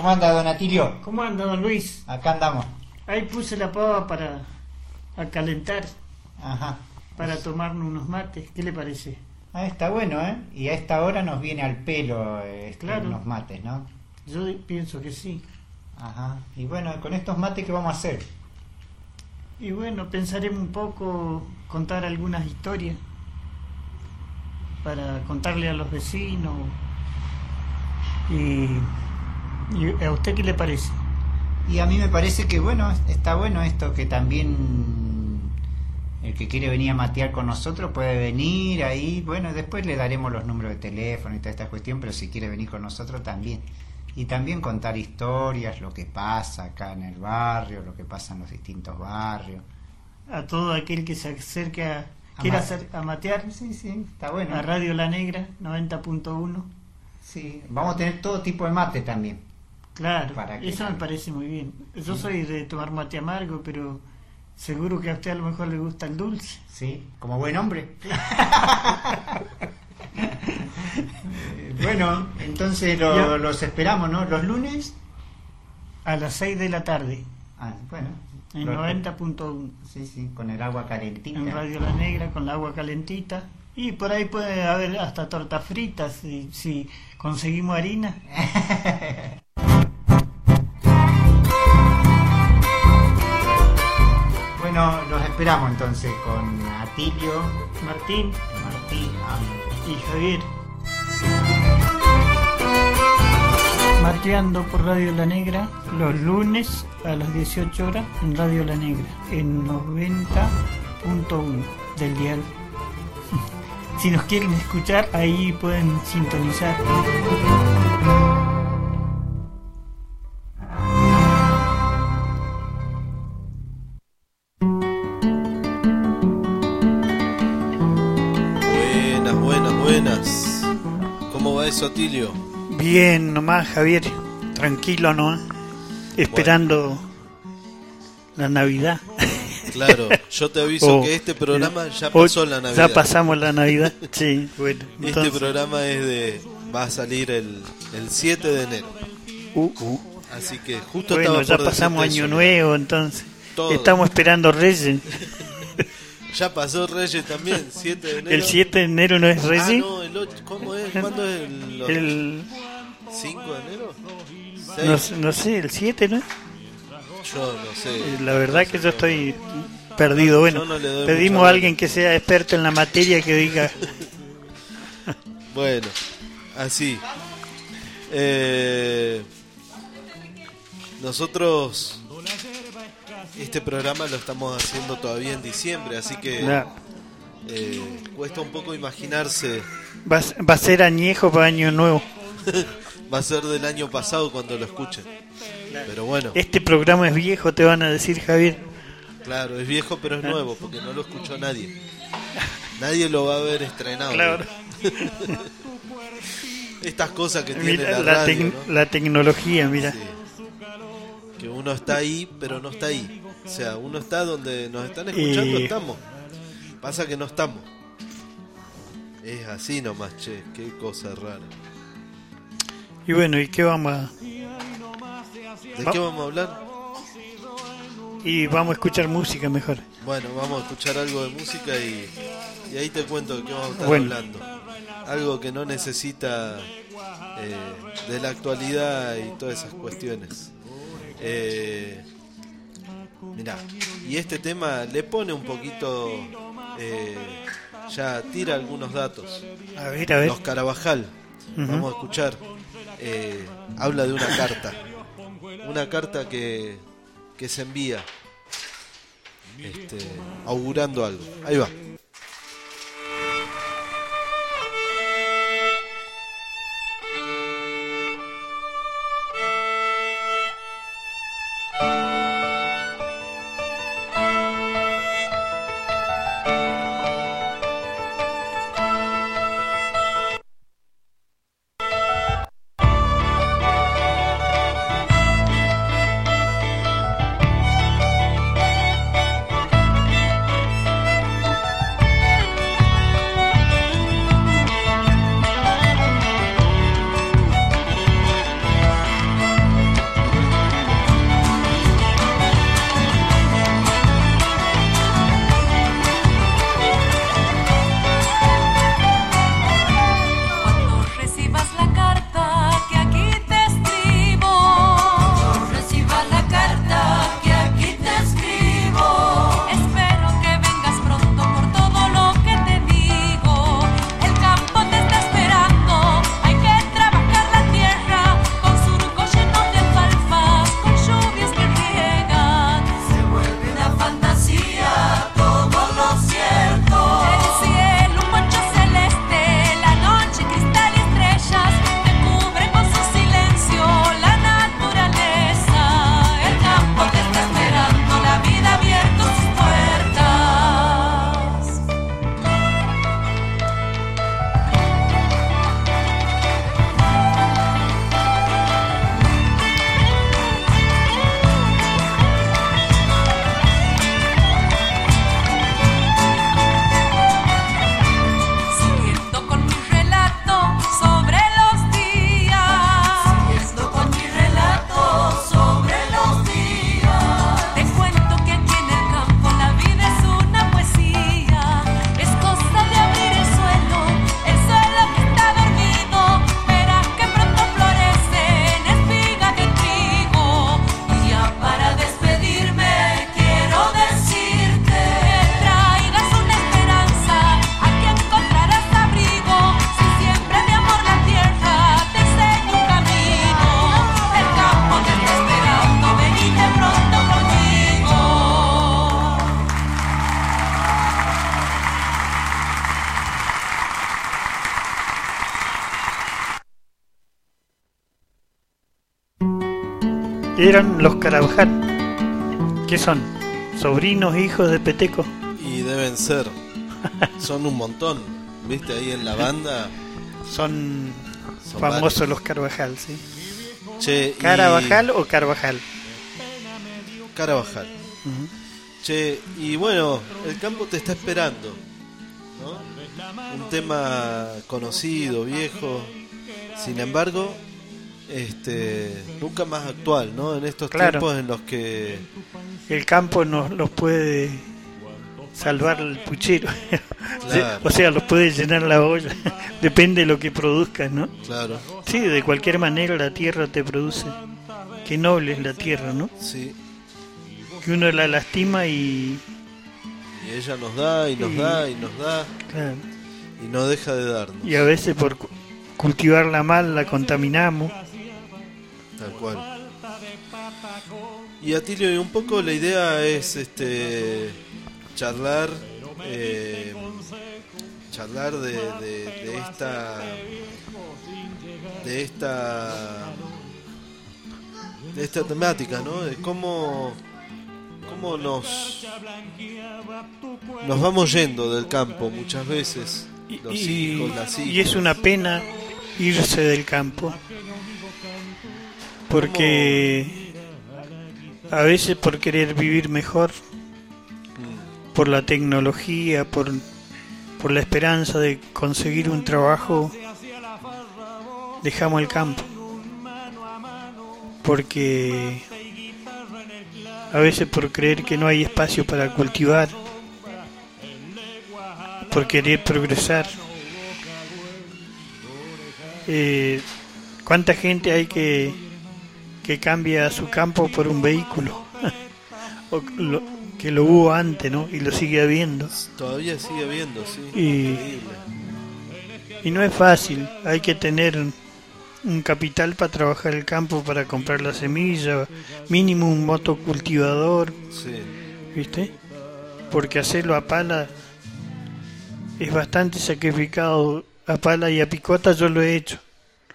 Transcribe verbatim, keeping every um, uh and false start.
¿Cómo anda, don Atilio? ¿Cómo anda, don Luis? Acá andamos. Ahí puse la pava para a calentar, Ajá. para tomarnos unos mates. ¿Qué le parece? Ah, está bueno, ¿eh? Y a esta hora nos viene al pelo eh, Claro. unos mates, ¿no? Yo pienso que sí. Ajá. Y bueno, con estos mates, ¿qué vamos a hacer? Y bueno, pensaremos un poco, contar algunas historias para contarle a los vecinos. Y, y ¿a usted qué le parece? Y a mí me parece que, bueno, está bueno esto, que también el que quiere venir a matear con nosotros puede venir ahí. Bueno, después le daremos los números de teléfono y toda esta cuestión, pero si quiere venir con nosotros también. Y también contar historias, lo que pasa acá en el barrio, lo que pasa en los distintos barrios. A todo aquel que se acerque a, quiera ma- hacer, a matear, Sí, sí, está bueno. a Radio La Negra noventa punto uno. Sí, vamos a tener todo tipo de mate también. Claro, ¿Para qué? eso me parece muy bien. Yo soy de tomar mate amargo, pero seguro que a usted a lo mejor le gusta el dulce. Sí, como buen hombre. Bueno, entonces lo- Ya. los esperamos, ¿no? Los lunes. A las seis de la tarde, Ah, bueno. en Los- noventa punto uno, Sí, sí, con el agua calentita. en Radio La Negra, con la agua calentita. Y por ahí puede haber hasta tortas fritas, si, si conseguimos harina. Bueno, los esperamos entonces con Atilio, Martín Martín, ah, y Javier. Mateando por Radio La Negra los lunes a las dieciocho horas en Radio La Negra, en noventa punto uno del dial. Si nos quieren escuchar, ahí pueden sintonizar. Buenas, buenas, buenas. ¿Cómo va eso, Atilio? Bien, nomás, Javier. Tranquilo, ¿no? Esperando la Navidad. Claro, yo te aviso Oh, que este programa ya Hoy pasó la Navidad. Ya pasamos la Navidad. Sí, bueno. Este Entonces, programa es de va a salir el, el siete de enero. uh, uh. Así que justo Bueno, estaba ya por pasamos decirte Año eso. Nuevo, entonces. Todo. Estamos esperando Reyes. Ya pasó Reyes también, siete de enero. El siete de enero no es Ah, Reyes. no, el ocho, ¿cómo es? ¿Cuándo es el, los- El, cinco de enero? no, ¿seis? no sé, el siete, ¿no? Yo no sé. La verdad que yo estoy perdido. Bueno, Yo no le doy pedimos mucha a alguien que sea experto en la materia que diga. Bueno, así. Eh, nosotros este programa lo estamos haciendo todavía en diciembre, así que Nah, eh, cuesta un poco imaginarse. va, a- va a ser añejo para Año Nuevo. Va a ser del año pasado cuando lo escuchen. Pero bueno, Este programa es viejo, te van a decir, Javier. claro, es viejo pero es nuevo porque no lo escuchó nadie. Nadie lo va a haber estrenado. Claro. Estas cosas que tiene Mira, la la, radio, tec- ¿no? la tecnología, mira. Sí. Que uno está ahí, pero no está ahí. O sea, uno está donde nos están escuchando, Y- estamos. Pasa que no estamos. Es así nomás, che, qué cosa rara. Y bueno, ¿y qué vamos a...? ¿De Va- qué vamos a hablar? Y vamos a escuchar música mejor. Bueno, vamos a escuchar algo de música y, y ahí te cuento de qué vamos a estar Bueno. hablando. Algo que no necesita eh, de la actualidad y todas esas cuestiones. Eh, mirá, y este tema le pone un poquito, eh, ya tira algunos datos. A ver, a ver. Los Carabajal, Ujú. vamos a escuchar, eh, habla de una carta, una carta que, que se envía, este, augurando algo. Ahí va. eran los Carabajal. ¿Qué son? ¿Sobrinos, hijos de Peteco? Y deben ser. Son un montón. ¿Viste ahí en la banda? Son, Son famosos varios. los Carvajal, ¿sí? Che, y- ¿Carabajal o Carvajal? Carabajal. Ujú. Che, y bueno, el campo te está esperando, ¿no? Un tema conocido, viejo, sin embargo, este, nunca más actual, ¿no? En estos Claro. tiempos en los que, El campo nos los puede salvar el puchero. Claro. O sea, los puede llenar la olla. Depende de lo que produzcas, ¿no? claro, Sí, de cualquier manera la tierra te produce. Qué noble es la tierra, ¿no? sí, Que uno la lastima y... y ella nos da y nos Y- da y nos da claro, y no deja de darnos, y a veces por cu- cultivarla mal la contaminamos. tal cual. Y Atilio, y un poco la idea es este charlar eh, charlar de, de, de esta de esta de esta temática, ¿no? De cómo cómo nos nos vamos yendo del campo muchas veces, Y, los y- hijos, las hijas. y es una pena irse del campo. Porque a veces por querer vivir mejor, Mm, por la tecnología, por, por la esperanza de conseguir un trabajo, dejamos el campo. Porque a veces por creer que no hay espacio para cultivar, por querer progresar. Eh, ¿Cuánta gente hay que, que cambia su campo por un vehículo? O lo- que lo hubo antes, ¿no? Y lo sigue habiendo. todavía sigue habiendo, sí. Y- Increíble. Y no es fácil, hay que tener un capital para trabajar el campo, para comprar la semilla, mínimo un motocultivador, Sí. ¿viste? Porque hacerlo a pala es bastante sacrificado. A pala y a picota yo lo he hecho.